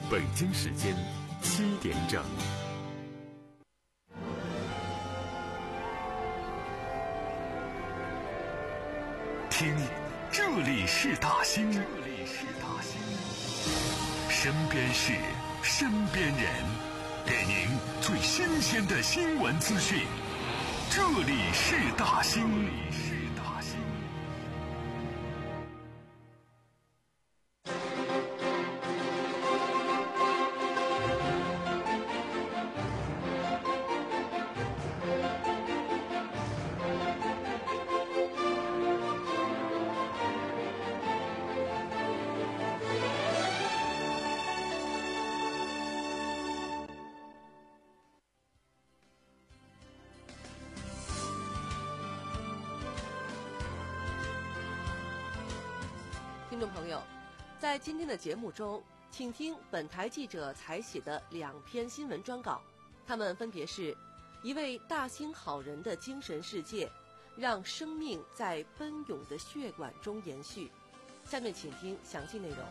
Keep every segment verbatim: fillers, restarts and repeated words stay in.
北京时间七点整。听，这里是大兴，这里是大兴，身边事，身边人，给您最新鲜的新闻资讯。这里是大兴，这里是大兴。 听众朋友，在今天的节目中，请听本台记者采写的两篇新闻专稿，它们分别是：一位大兴好人的精神世界，让生命在奔涌的血管中延续。下面请听详细内容。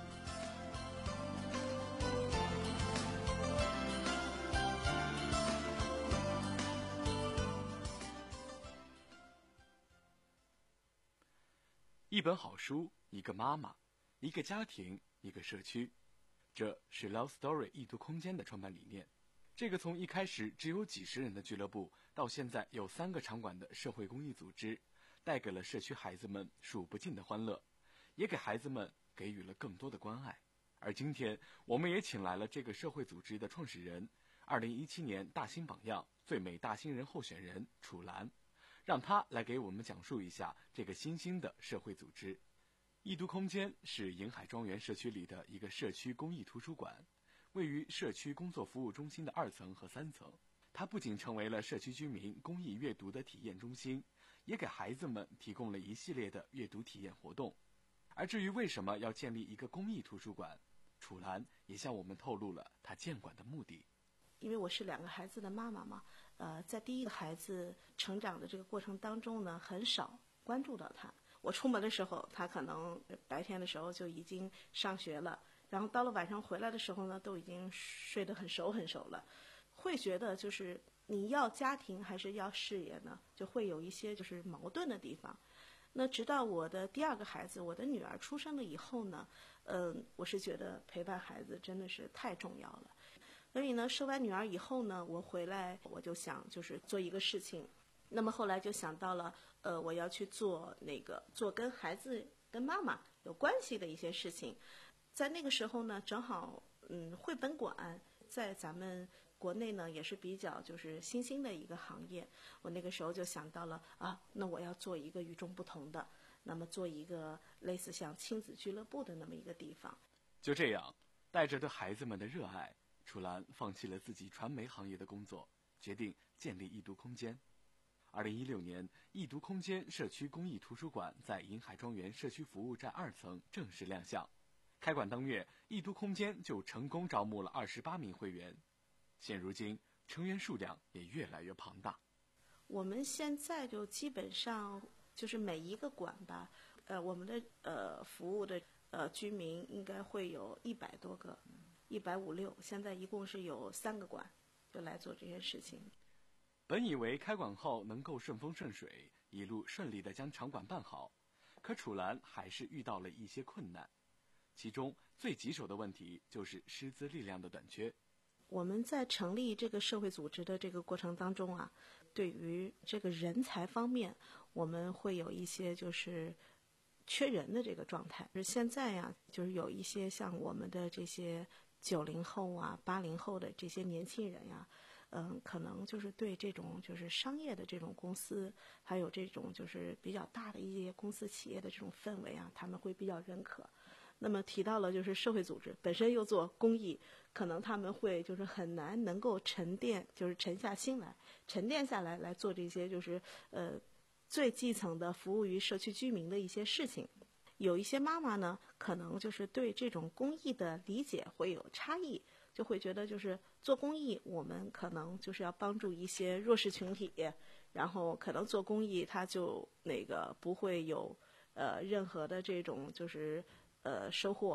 一本好书，一个妈妈，一个家庭，一个社区，这是 Love Story 易读空间的创办理念。这个从一开始只有几十人的俱乐部，到现在有三个场馆的社会公益组织，带给了社区孩子们数不尽的欢乐，也给孩子们给予了更多的关爱。而今天，我们也请来了这个社会组织的创始人，二零一七年大兴榜样最美大兴人候选人楚岚，让他来给我们讲述一下这个新兴的社会组织。易读空间是银海庄园社区里的一个社区公益图书馆，位于社区工作服务中心的二层和三层。它不仅成为了社区居民公益阅读的体验中心，也给孩子们提供了一系列的阅读体验活动。而至于为什么要建立一个公益图书馆，楚岚也向我们透露了他建馆的目的。 因为我是两个孩子的妈妈嘛，呃，在第一个孩子成长的这个过程当中呢，很少关注到他。我出门的时候，他可能白天的时候就已经上学了，然后到了晚上回来的时候呢，都已经睡得很熟很熟了。会觉得就是你要家庭还是要事业呢，就会有一些就是矛盾的地方。那直到我的第二个孩子，我的女儿出生了以后呢，嗯、呃，我是觉得陪伴孩子真的是太重要了。所以呢，生完女儿以后呢，我回来我就想就是做一个事情，那么后来就想到了，呃，我要去做那个做跟孩子跟妈妈有关系的一些事情。在那个时候呢，正好嗯，绘本馆在咱们国内呢也是比较就是新兴的一个行业。我那个时候就想到了啊，那我要做一个与众不同的，那么做一个类似像亲子俱乐部的那么一个地方。 就这样，带着对孩子们的热爱，楚岚放弃了自己传媒行业的工作，决定建立易读空间。二零一六年，易读空间社区公益图书馆在银海庄园社区服务站二层正式亮相。开馆当月，易读空间就成功招募了二十八名会员，现如今成员数量也越来越庞大。 我们现在就基本上就是每一个馆吧，呃，我们的呃服务的呃居民应该会有一百多个，一百五六。现在一共是有三个馆，就来做这些事情。 本以为开馆后能够顺风顺水，一路顺利地将场馆办好，可楚岚还是遇到了一些困难。其中最棘手的问题就是师资力量的短缺。 我们在成立这个社会组织的这个过程当中啊，对于这个人才方面，我们会有一些就是缺人的这个状态。现在呀，就是有一些像我们的这些九零后啊、八零后的这些年轻人呀，嗯，可能就是对这种就是商业的这种公司，还有这种就是比较大的一些公司企业的这种氛围啊，他们会比较认可。那么提到了就是社会组织本身又做公益，可能他们会就是很难能够沉淀，就是沉下心来，沉淀下来来做这些就是呃最基层的服务于社区居民的一些事情。有一些妈妈呢，可能就是对这种公益的理解会有差异，就会觉得就是做公益，我们可能就是要帮助一些弱势群体，然后可能做公益，它就那个不会有呃任何的这种就是呃收获。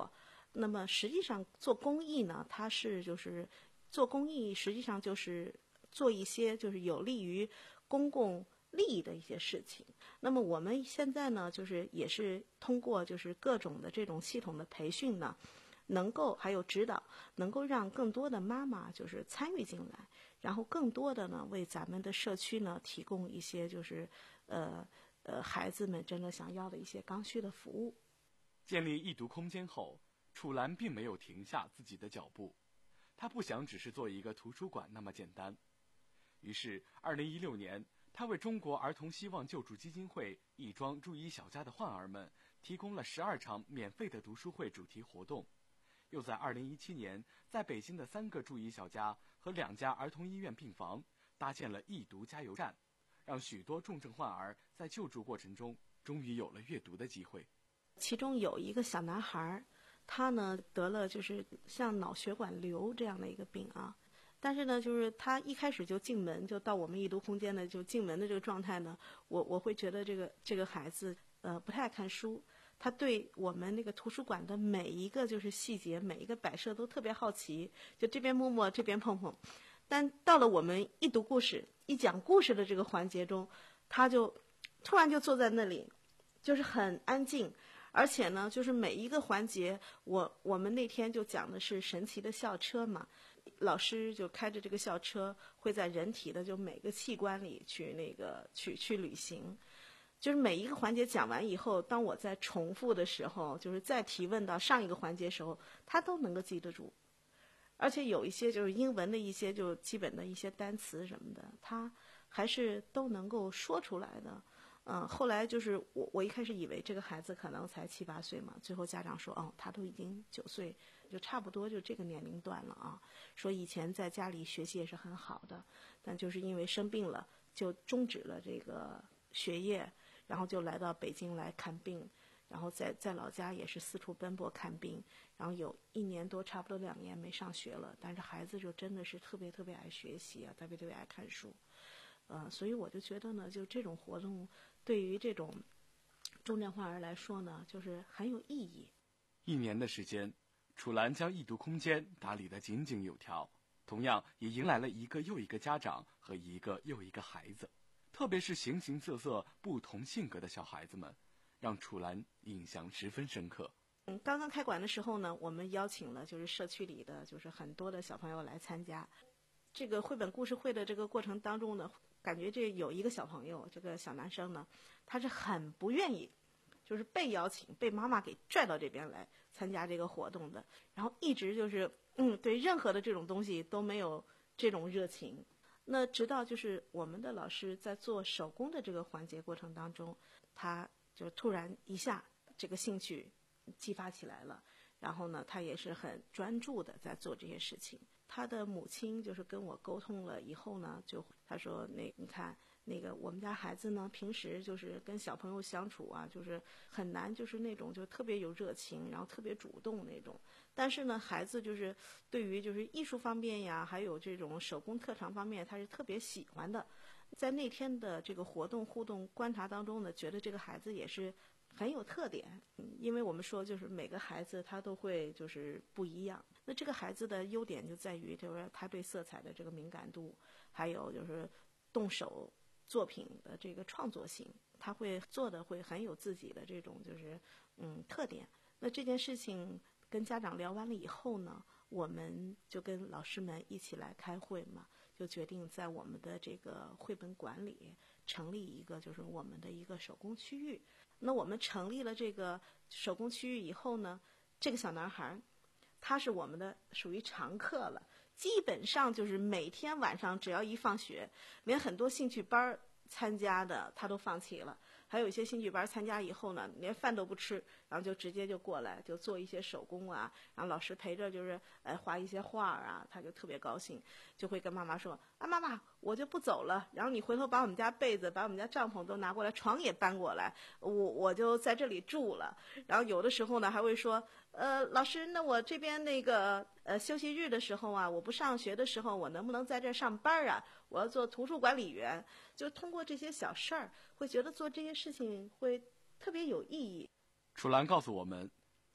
那么实际上做公益呢，它是就是做公益，实际上就是做一些就是有利于公共利益的一些事情。那么我们现在呢，就是也是通过就是各种的这种系统的培训呢，能够还有指导，能够让更多的妈妈就是参与进来，然后更多的呢为咱们的社区呢提供一些就是呃呃孩子们真的想要的一些刚需的服务。 建立易读空间后，楚岚并没有停下自己的脚步，她不想只是做一个图书馆那么简单。于是二零一六年，她为中国儿童希望救助基金会亦庄注医小家的患儿们提供了十二场免费的读书会主题活动，又在二零一七年在北京的三个注医小家和两家儿童医院病房搭建了易读加油站，让许多重症患儿在救助过程中终于有了阅读的机会。 其中有一个小男孩，他呢得了就是像脑血管瘤这样的一个病啊，但是呢就是他一开始就进门就到我们易读空间的就进门的这个状态呢，我我会觉得这个这个孩子呃不太爱看书，他对我们那个图书馆的每一个就是细节每一个摆设都特别好奇，就这边摸摸这边碰碰。但到了我们一读故事一讲故事的这个环节中，他就突然就坐在那里，就是很安静。而且呢就是每一个环节，我我们那天就讲的是神奇的校车嘛，老师就开着这个校车会在人体的就每个器官里去那个去去旅行。就是每一个环节讲完以后，当我在重复的时候，就是再提问到上一个环节的时候，他都能够记得住。而且有一些就是英文的一些就基本的一些单词什么的，他还是都能够说出来的。嗯，后来就是我我一开始以为这个孩子可能才七八岁嘛，最后家长说哦，他都已经九岁，就差不多就这个年龄段了啊。说以前在家里学习也是很好的，但就是因为生病了，就终止了这个学业，然后就来到北京来看病，然后在在老家也是四处奔波看病，然后有一年多差不多两年没上学了，但是孩子就真的是特别特别爱学习啊，特别特别爱看书。呃，所以我就觉得呢，就这种活动对于这种重症患儿来说呢，就是很有意义。 一年的时间，楚岚将易读空间打理得井井有条，同样也迎来了一个又一个家长和一个又一个孩子，特别是形形色色、不同性格的小孩子们，让楚岚印象十分深刻。 嗯，刚刚开馆的时候呢，我们邀请了就是社区里的就是很多的小朋友来参加。这个绘本故事会的这个过程当中呢，感觉这有一个小朋友，这个小男生呢，他是很不愿意，就是被邀请被妈妈给拽到这边来参加这个活动的，然后一直就是嗯对任何的这种东西都没有这种热情。那直到就是我们的老师在做手工的这个环节过程当中，他就突然一下这个兴趣激发起来了，然后呢他也是很专注的在做这些事情。他的母亲就是跟我沟通了以后呢，就他说那你看那个我们家孩子呢平时就是跟小朋友相处啊，就是很难就是那种就特别有热情，然后特别主动那种，但是呢孩子就是对于就是艺术方面呀，还有这种手工特长方面他是特别喜欢的。在那天的这个活动互动观察当中呢，觉得这个孩子也是很有特点，嗯，因为我们说就是每个孩子他都会就是不一样。那这个孩子的优点就在于就是他对色彩的这个敏感度，还有就是动手作品的这个创作性，他会做的会很有自己的这种就是嗯特点。那这件事情跟家长聊完了以后呢，我们就跟老师们一起来开会嘛，就决定在我们的这个绘本馆里成立一个就是我们的一个手工区域。那我们成立了这个手工区域以后呢，这个小男孩他是我们的属于常客了，基本上就是每天晚上只要一放学，连很多兴趣班参加的他都放弃了，还有一些兴趣班参加以后呢，连饭都不吃，然后就直接就过来就做一些手工啊，然后老师陪着就是呃画一些画啊，他就特别高兴，就会跟妈妈说啊妈妈我就不走了，然后你回头把我们家被子把我们家帐篷都拿过来，床也搬过来，我我就在这里住了。然后有的时候呢还会说呃老师那我这边那个呃休息日的时候啊，我不上学的时候我能不能在这上班啊，我要做图书管理员。就通过这些小事儿会觉得做这些事情会特别有意义。 楚岚告诉我们，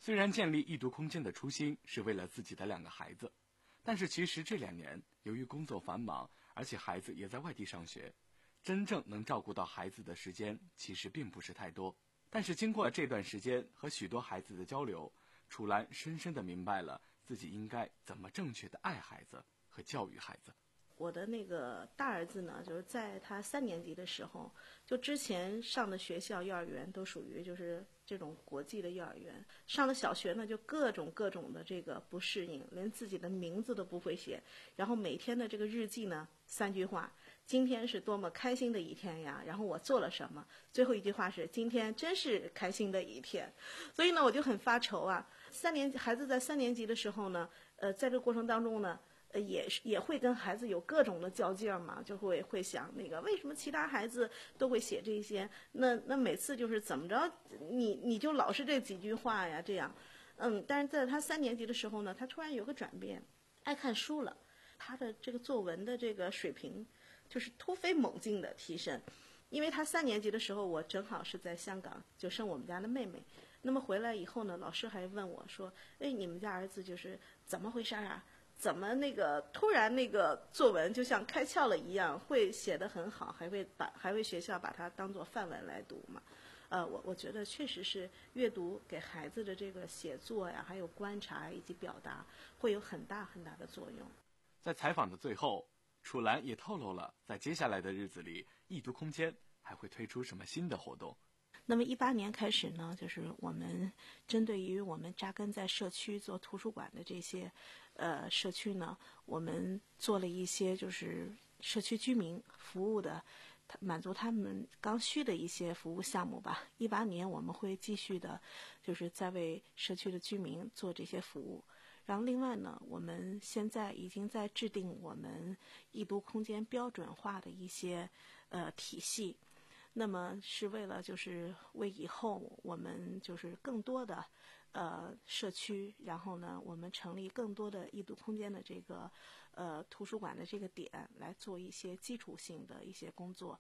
虽然建立异读空间的初心是为了自己的两个孩子，但是其实这两年由于工作繁忙，而且孩子也在外地上学，真正能照顾到孩子的时间其实并不是太多。但是经过这段时间和许多孩子的交流，楚岚深深地明白了自己应该怎么正确地爱孩子和教育孩子。 我的那个大儿子呢，就是在他三年级的时候，就之前上的学校幼儿园都属于就是这种国际的幼儿园，上了小学呢就各种各种的这个不适应，连自己的名字都不会写，然后每天的这个日记呢三句话，今天是多么开心的一天呀，然后我做了什么，最后一句话是今天真是开心的一天。所以呢我就很发愁啊，三年级孩子在三年级的时候呢，呃在这个过程当中呢呃，也也会跟孩子有各种的较劲嘛，就会会想那个为什么其他孩子都会写这些，那那每次就是怎么着，你你就老是这几句话呀，这样，嗯，但是在他三年级的时候呢，他突然有个转变，爱看书了，他的这个作文的这个水平就是突飞猛进的提升，因为他三年级的时候，我正好是在香港就生我们家的妹妹，那么回来以后呢，老师还问我说，哎，你们家儿子就是怎么回事啊？怎么那个突然那个作文就像开窍了一样，会写得很好，还会把还会学校把它当作范文来读嘛？呃，我我觉得确实是阅读给孩子的这个写作呀，还有观察以及表达，会有很大很大的作用。 在采访的最后，楚岚也透露了在接下来的日子里，异读空间还会推出什么新的活动。 那么一八年开始呢，就是我们针对于我们扎根在社区做图书馆的这些呃社区呢，我们做了一些就是社区居民服务的，满足他们刚需的一些服务项目吧。一八年我们会继续的，就是在为社区的居民做这些服务。然后另外呢，我们现在已经在制定我们异读空间标准化的一些呃体系。那么是为了就是为以后我们就是更多的呃社区，然后呢我们成立更多的异读空间的这个呃图书馆的这个点来做一些基础性的一些工作。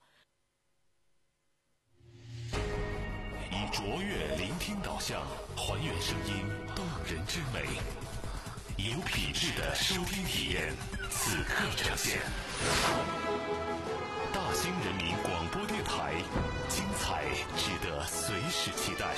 以卓越聆听导向，还原声音动人之美，有品质的收听体验，此刻呈现。大兴人民广播电台，精彩值得随时期待。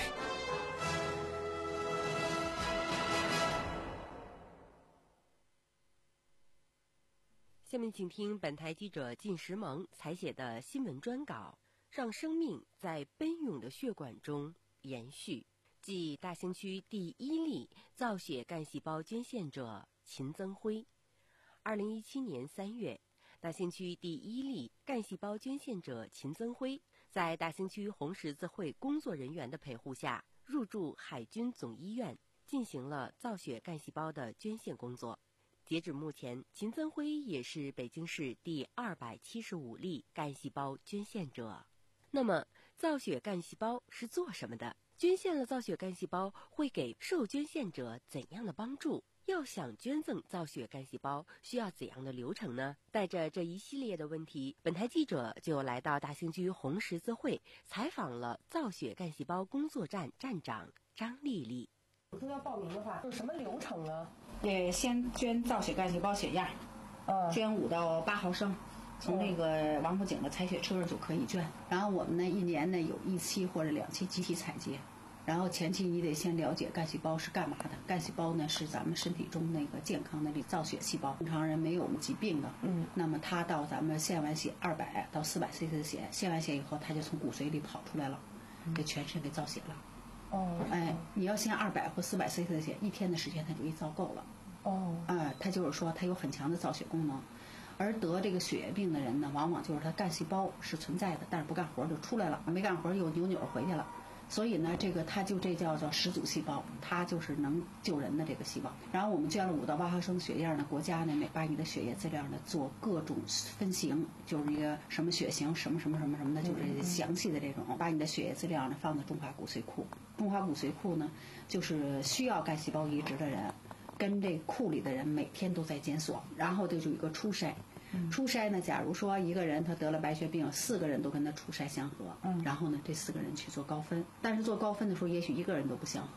下面请听本台记者靳石萌采写的新闻专稿，让生命在奔涌的血管中延续。即大兴区第一例造血干细胞捐献者秦增辉。二零一七年三月，大兴区第一例干细胞捐献者秦增辉，在大兴区红十字会工作人员的陪护下，入住海军总医院，进行了造血干细胞的捐献工作。截止目前，秦增辉也是北京市第二百七十五例干细胞捐献者。那么，造血干细胞是做什么的？捐献了造血干细胞会给受捐献者怎样的帮助？要想捐赠造血干细胞，需要怎样的流程呢？带着这一系列的问题，本台记者就来到大兴区红十字会，采访了造血干细胞工作站站长张丽丽。 说要报名的话，是什么流程啊？ 呃，先捐造血干细胞血样， 嗯， 捐五到八毫升，从那个王府井的采血车上就可以捐。然后我们呢，一年呢有一期或者两期集体采集。然后前期你得先了解干细胞是干嘛的。干细胞呢是咱们身体中那个健康的造血细胞，正常人没有我们疾病的。嗯。那么它到咱们献完血二百到四百 C C 的血，献完血以后，它就从骨髓里跑出来了，给全身给造血了。 哦。 哎，你要献二百或四百 C C 的血，一天的时间它就一造够了。 哦。 啊，它就是说它有很强的造血功能。而得这个血液病的人呢，往往就是他干细胞是存在的，但是不干活就出来了，没干活又扭扭回去了。所以呢，这个它就这叫做始祖细胞，它就是能救人的这个细胞。然后我们捐了五到八毫升的血样呢，国家呢把你的血液资料呢做各种分型，就是一个什么血型，什么什么什么什么的，就是详细的这种，把你的血液资料呢放到中华骨髓库。中华骨髓库呢，就是需要干细胞移植的人，跟这库里的人每天都在检索，然后就有一个初筛。初筛呢，假如说一个人他得了白血病，四个人都跟他初筛相合，嗯，然后呢，这四个人去做高分，但是做高分的时候，也许一个人都不相合，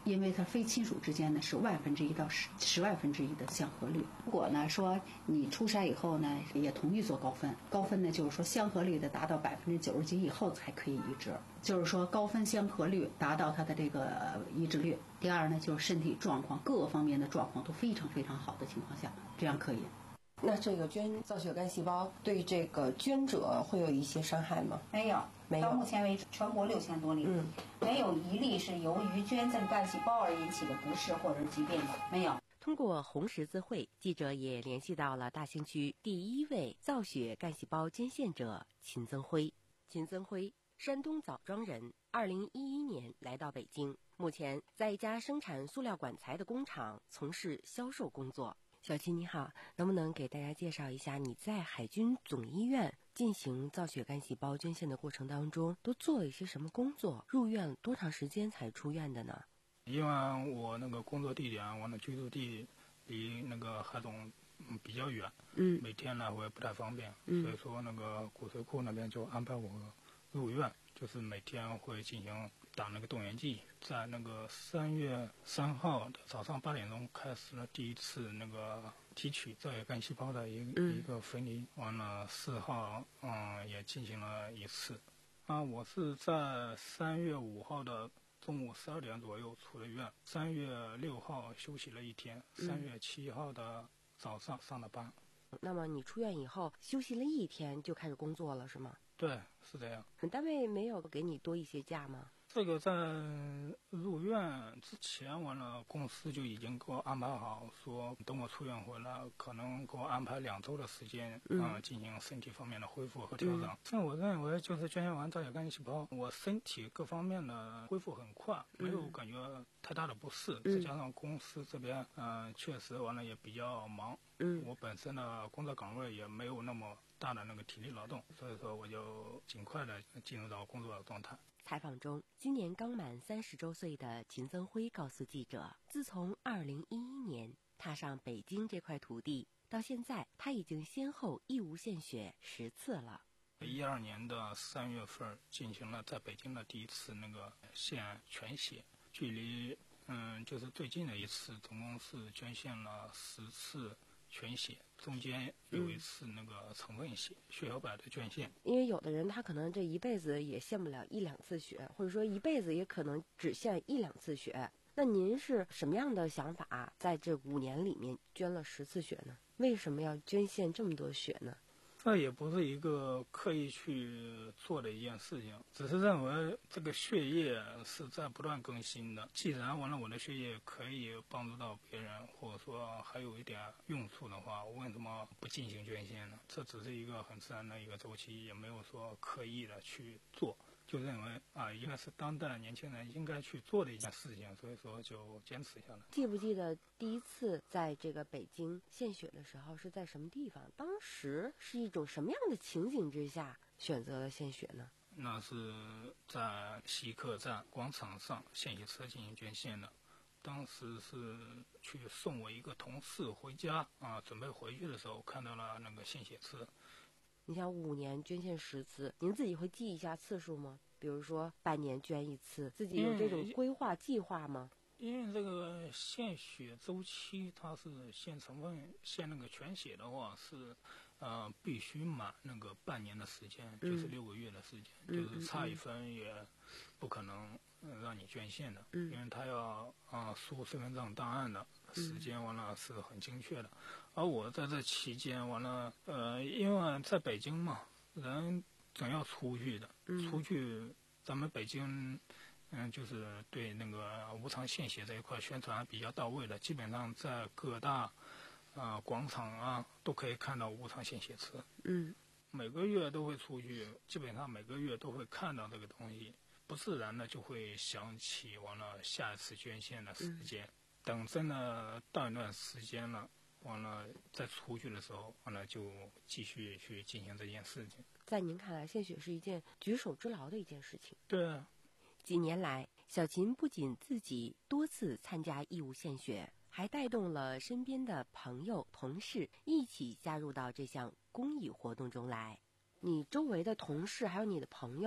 因为它非亲属之间呢是万分之一到十十万分之一的相合率。如果呢说你出筛以后呢也同意做高分，高分呢就是说相合率的达到百分之九十几以后才可以移植，就是说高分相合率达到它的这个移植率。第二呢就是身体状况各方面的状况都非常非常好的情况下，这样可以。 那这个捐造血干细胞对这个捐者会有一些伤害吗？ 没有， 没有。 到目前为止，全国六千多例， 嗯， 没有一例是由于捐赠干细胞而引起的不适或者疾病的，没有。 通过红十字会，记者也联系到了大兴区第一位造血干细胞捐献者秦增辉。秦增辉，山东枣庄人，二零一一年来到北京，目前在一家生产塑料管材的工厂从事销售工作。小秦你好，能不能给大家介绍一下你在海军总医院进行造血干细胞捐献的过程当中都做了一些什么工作？入院多长时间才出院的呢？ 因为我那个工作地点，我的居住地离那个海总嗯比较远， 嗯， 每天来回不太方便， 嗯， 所以说那个骨髓库那边就安排我入院，就是每天会进行打那个动员剂，在那个三月三号的早上八点钟开始了第一次那个提取造血干细胞的一、嗯、一个分离，完了四号嗯也进行了一次。啊，我是在三月五号的中午十二点左右出的院，三月六号休息了一天，三月七号的早上上的班。 嗯、那么你出院以后休息了一天就开始工作了是吗？ 对，是这样。 单位没有给你多一些假吗？ 这个在入院之前，完了公司就已经给我安排好，说等我出院回来，可能给我安排两周的时间，嗯、呃，进行身体方面的恢复和调整。像、嗯、我认为，就是捐献完造血干细胞，我身体各方面的恢复很快，没有感觉太大的不适。嗯、再加上公司这边，嗯、呃，确实完了也比较忙，嗯，我本身的工作岗位也没有那么大的那个体力劳动，所以说我就尽快的进入到工作的状态。 采访中，今年刚满三十周岁的秦增辉告诉记者，自从二零一一年踏上北京这块土地，到现在他已经先后义务献血十次了。 一二年的三月份进行了在北京的第一次那个献全血，距离嗯就是最近的一次，总共是捐献了十次全血，中间有一次那个成分血、嗯、血小板的捐献。 因为有的人他可能这一辈子也献不了一两次血，或者说一辈子也可能只献一两次血。那您是什么样的想法，在这五年里面捐了十次血呢？为什么要捐献这么多血呢？ 这也不是一个刻意去做的一件事情，只是认为这个血液是在不断更新的。既然完了我的血液可以帮助到别人，或者说还有一点用处的话，我为什么不进行捐献呢？这只是一个很自然的一个周期，也没有说刻意的去做，就认为啊，应该是当代年轻人应该去做的一件事情，所以说就坚持下来。 记不记得第一次在这个北京献血的时候是在什么地方？当时是一种什么样的情景之下选择了献血呢？ 那是在西客站广场上献血车进行捐献的。当时是去送我一个同事回家啊，准备回去的时候看到了那个献血车。 你想五年捐献十次，您自己会记一下次数吗？比如说半年捐一次，自己有这种规划计划吗？ 因为这个献血周期，它是献成分献那个全血的话是，呃，必须满那个半年的时间，嗯、就是六个月的时间，嗯、就是差一分也不可能、呃、让你捐献的，嗯、因为他要啊、呃、输身份证档案的时间完了是很精确的。而我在这期间完了，呃，因为在北京嘛，人总要出去的，嗯、出去咱们北京。嗯，就是对那个无偿献血这一块宣传比较到位的，基本上在各大啊、呃、广场啊都可以看到无偿献血车。 嗯， 每个月都会出去，基本上每个月都会看到这个东西，不自然的就会想起完了下一次捐献的时间。嗯、等真的到一段时间了，完了再出去的时候，完了就继续去进行这件事情。 在您看来，献血是一件举手之劳的一件事情。 对啊。 几年来，小秦不仅自己多次参加义务献血，还带动了身边的朋友、同事一起加入到这项公益活动中来。你周围的同事还有你的朋友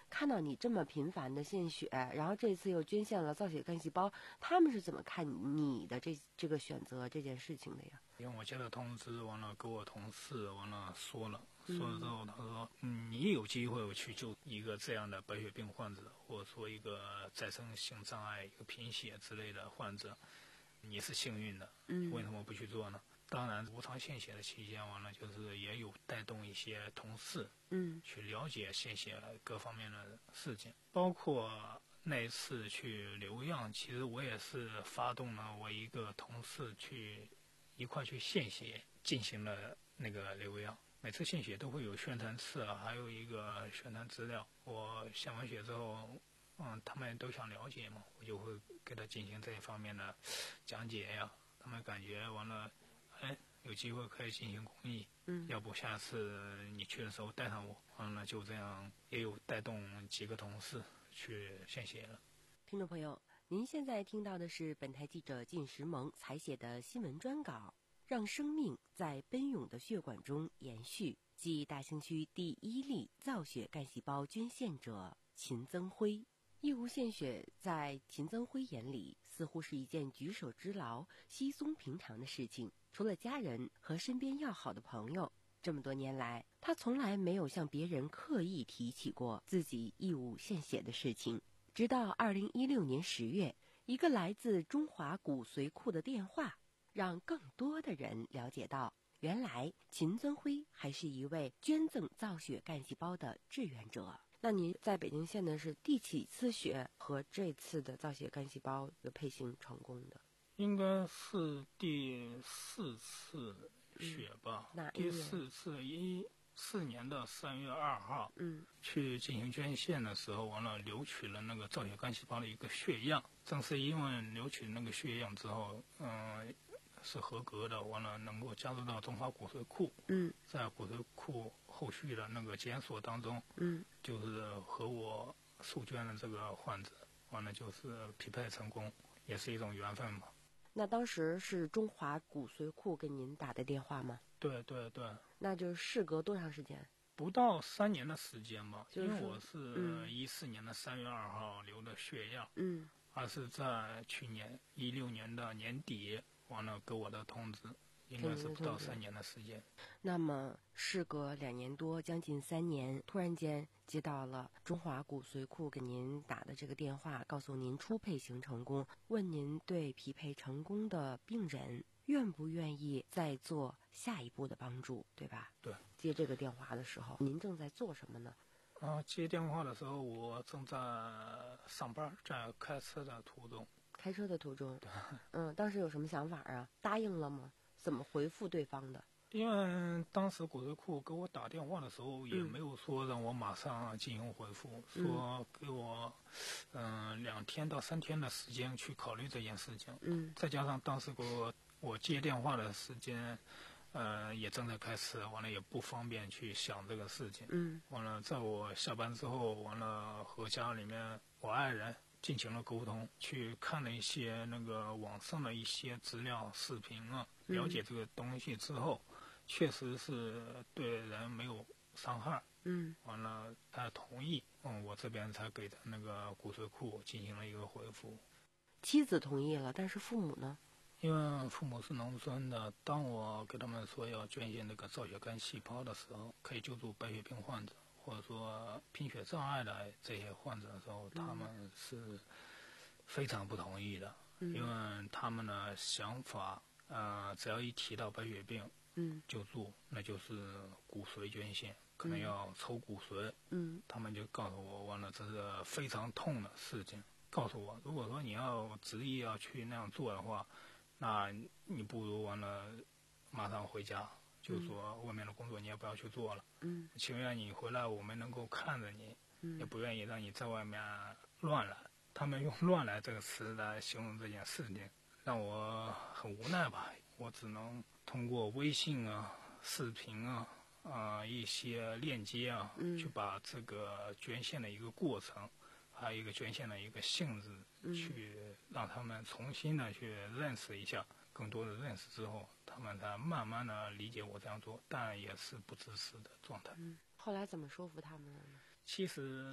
看到你这么频繁的献血，然后这次又捐献了造血干细胞，他们是怎么看你的这这个选择这件事情的呀？ 因为我接到通知，完了跟我同事完了说了，说了之后他说，嗯，你有机会去救一个这样的白血病患者，或者说一个再生性障碍、一个贫血之类的患者，你是幸运的， 嗯， 为什么不去做呢？当然，无偿献血的期间，完了就是也有带动一些同事， 嗯， 去了解献血各方面的事情，包括那一次去留样，其实我也是发动了我一个同事去一块去献血，进行了那个留样。每次献血都会有宣传册，还有一个宣传资料。我献完血之后，嗯，他们都想了解嘛，我就会给他进行这一方面的讲解呀。他们感觉完了，哎，有机会可以进行公益， 嗯， 要不下次你去的时候带上我，完了就这样也有带动几个同事去献血了。 听众朋友，您现在听到的是本台记者靳石萌采写的新闻专稿，让生命在奔涌的血管中延续，即大兴区第一例造血干细胞捐献者秦增辉。义务献血在秦增辉眼里似乎是一件举手之劳、稀松平常的事情。除了家人和身边要好的朋友，这么多年来，他从来没有向别人刻意提起过自己义务献血的事情。直到二零一六年十月，一个来自中华骨髓库的电话，让更多的人了解到，原来秦增辉还是一位捐赠造血干细胞的志愿者。那您在北京献的是第几次血和这次的造血干细胞的配型成功的？ 应该是第四次血吧。 嗯、哪一第年？ 四次一四年的三月二号， 嗯， 去进行捐献的时候，完了留取了那个造血干细胞的一个血样。正是因为留取那个血样之后，嗯、呃，是合格的，完了能够加入到中华骨髓库。 嗯， 在骨髓库后续的那个检索当中， 嗯， 就是和我受捐的这个患者，完了就是匹配成功，也是一种缘分嘛。 那当时是中华骨髓库给您打的电话吗？ 对对对。 那就事隔多长时间？ 不到三年的时间吧， 就是、 因为我是一四年的三月二号留的血样， 嗯， 而是在去年一六年的年底，完了给我的通知，应该是不到三年的时间。 那么事隔两年多，将近三年，突然间接到了中华骨髓库给您打的这个电话，告诉您初配型成功，问您对匹配成功的病人愿不愿意再做下一步的帮助，对吧？ 对。 接这个电话的时候，您正在做什么呢？ 啊，接电话的时候，我正在上班，在开车的途中。 开车的途中。嗯，当时有什么想法啊？答应了吗？怎么回复对方的？ 因为当时骨髓库给我打电话的时候，也没有说让我马上进行回复， 嗯、 说给我嗯、呃、两天到三天的时间去考虑这件事情。 嗯， 再加上当时给我我接电话的时间，呃也正在开车，完了也不方便去想这个事情。 嗯， 完了在我下班之后，完了和家里面我爱人进行了沟通，去看了一些那个网上的一些资料、视频啊，了解这个东西之后，嗯、确实是对人没有伤害。 嗯， 完了他同意，嗯，我这边才给他那个骨髓库进行了一个回复。 妻子同意了，但是父母呢？ 因为父母是农村的，当我给他们说要捐献那个造血干细胞的时候，可以救助白血病患者，或者说贫血障碍的这些患者的时候，嗯、他们是非常不同意的，嗯、因为他们的想法，呃，只要一提到白血病， 嗯， 救助，那就是骨髓捐献，可能要抽骨髓， 嗯， 他们就告诉我，完了这是非常痛的事情，告诉我，如果说你要执意要去那样做的话，那你不如完了马上回家，就是说外面的工作你也不要去做了， 嗯， 情愿你回来我们能够看着你， 嗯， 也不愿意让你在外面乱来。他们用乱来这个词来形容这件事情，让我很无奈吧。我只能通过微信啊、视频啊、啊、呃、一些链接啊、嗯，去把这个捐献的一个过程，还有一个捐献的一个性质，嗯、去让他们重新的去认识一下，更多的认识之后，他们才慢慢的理解我这样做，但也是不支持的状态。 嗯，后来怎么说服他们了呢？ 其实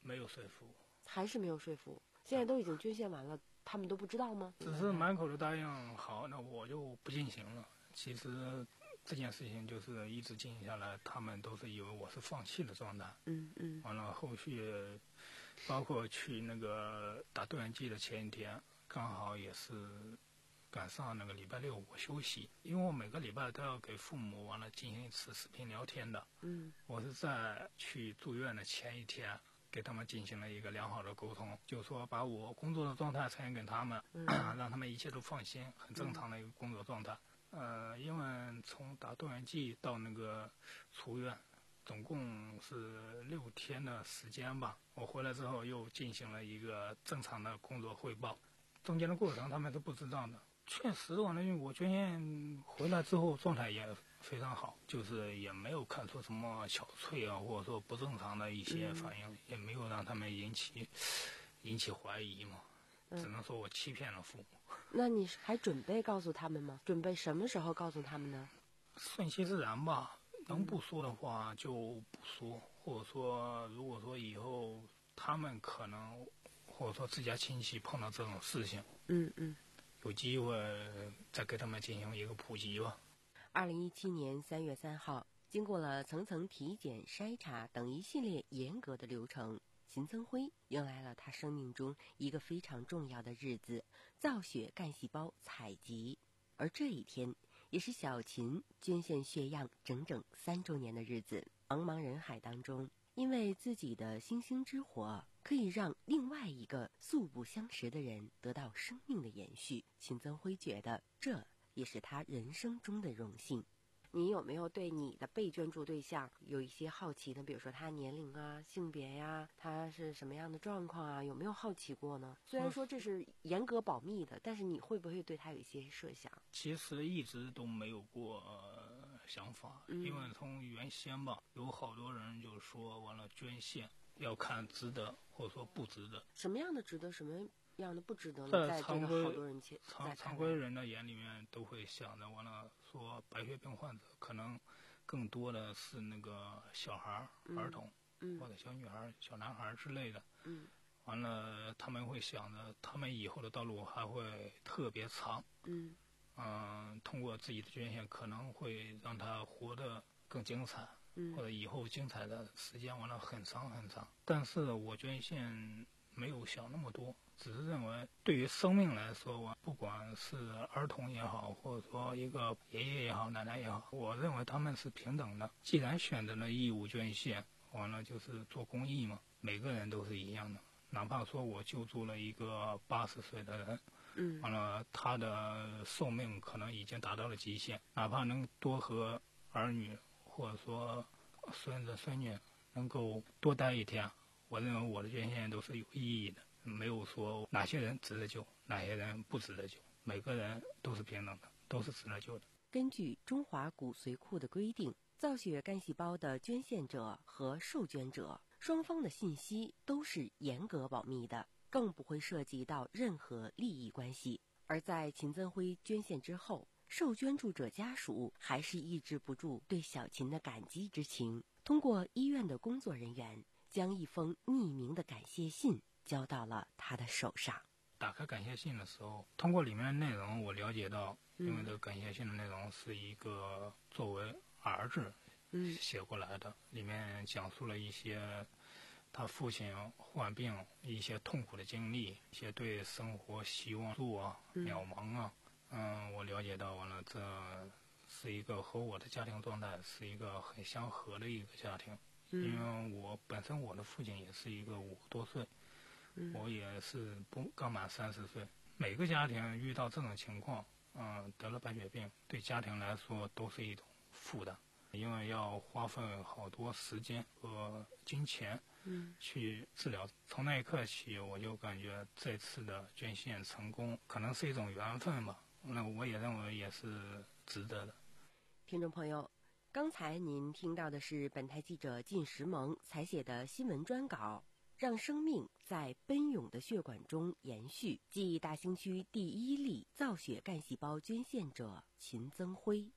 没有说服， 还是没有说服。现在都已经捐献完了，他们都不知道吗？ 只是满口的答应好，那我就不进行了。其实这件事情就是一直进行下来，他们都是以为我是放弃的状态。 嗯嗯。 完了后续，包括去那个打动员季的前一天，刚好也是赶上那个礼拜六我休息，因为我每个礼拜都要给父母完了进行一次视频聊天的。 嗯。 我是在去住院的前一天，给他们进行了一个良好的沟通，就是说把我工作的状态呈现给他们， 嗯、 让他们一切都放心，很正常的一个工作状态。嗯、呃，因为从打动员季到那个出院，总共是六天的时间吧。我回来之后又进行了一个正常的工作汇报，中间的过程他们是不知道的。确实，完了，因为我捐献回来之后状态也非常好，就是也没有看出什么憔悴啊，或者说不正常的一些反应，嗯、也没有让他们引起引起怀疑嘛。嗯、只能说我欺骗了父母。 那你还准备告诉他们吗？准备什么时候告诉他们呢？ 顺其自然吧，能不说的话就不说，或者说如果说以后他们可能或者说自家亲戚碰到这种事情， 嗯嗯。 有机会再给他们进行一个普及吧。 二零一七年三月三号，经过了层层体检、筛查等一系列严格的流程，秦增辉迎来了他生命中一个非常重要的日子——造血干细胞采集。而这一天，也是小秦捐献血样整整三周年的日子。茫茫人海当中，因为自己的星星之火可以让另外一个素不相识的人得到生命的延续，秦增辉觉得这也是他人生中的荣幸。你有没有对你的被捐助对象有一些好奇呢？比如说他年龄啊、性别呀、他是什么样的状况啊，有没有好奇过呢？虽然说这是严格保密的，但是你会不会对他有一些设想？ 其实一直都没有过、呃、想法、嗯、因为从原先吧，有好多人就说完了捐献要看值得或者说不值得。 什么样的值得，什么样的不值得呢？在这个好多人前， 常常规人的眼里面都会想着，完了说白血病患者可能更多的是那个小孩、嗯、儿童、嗯、或者小女孩、小男孩之类的。 嗯， 完了他们会想着，他们以后的道路还会特别长。 嗯， 嗯、呃，通过自己的捐献，可能会让他活得更精彩。或者以后精彩的时间完了很长很长，但是我捐献没有想那么多，只是认为对于生命来说，我不管是儿童也好，或者说一个爷爷也好、奶奶也好，我认为他们是平等的。既然选择了义务捐献，完了就是做公益嘛，每个人都是一样的。哪怕说我救助了一个八十岁的人， 嗯， 完了他的寿命可能已经达到了极限，哪怕能多和儿女或者说孙子孙女能够多待一天，我认为我的捐献都是有意义的，没有说哪些人值得救，哪些人不值得救，每个人都是平等的，都是值得救的。 根据中华骨髓库的规定，造血干细胞的捐献者和受捐者双方的信息都是严格保密的，更不会涉及到任何利益关系。而在秦增辉捐献之后，受捐助者家属还是抑制不住对小秦的感激之情，通过医院的工作人员将一封匿名的感谢信交到了他的手上。 打开感谢信的时候，通过里面的内容我了解到，因为这个感谢信的内容是一个作为儿子写过来的，里面讲述了一些他父亲患病一些痛苦的经历，一些对生活希望度啊、渺茫啊。嗯，我了解到完了，这是一个和我的家庭状态是一个很相合的一个家庭。 嗯、 因为我本身我的父亲也是一个五十多岁， 嗯、 我也是不刚满三十岁。每个家庭遇到这种情况，嗯，得了白血病，对家庭来说都是一种负担，因为要花费好多时间和金钱， 嗯， 去治疗。从那一刻起，我就感觉这次的捐献成功，可能是一种缘分吧。那我也认为也是值得的。 听众朋友，刚才您听到的是本台记者靳石萌采写的新闻专稿，让生命在奔涌的血管中延续，记忆大兴区第一例造血干细胞捐献者秦增辉。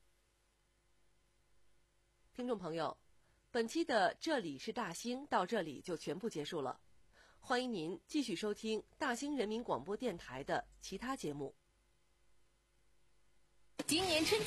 听众朋友，本期的这里是大兴到这里就全部结束了。 欢迎您继续收听大兴人民广播电台的其他节目。 今年春节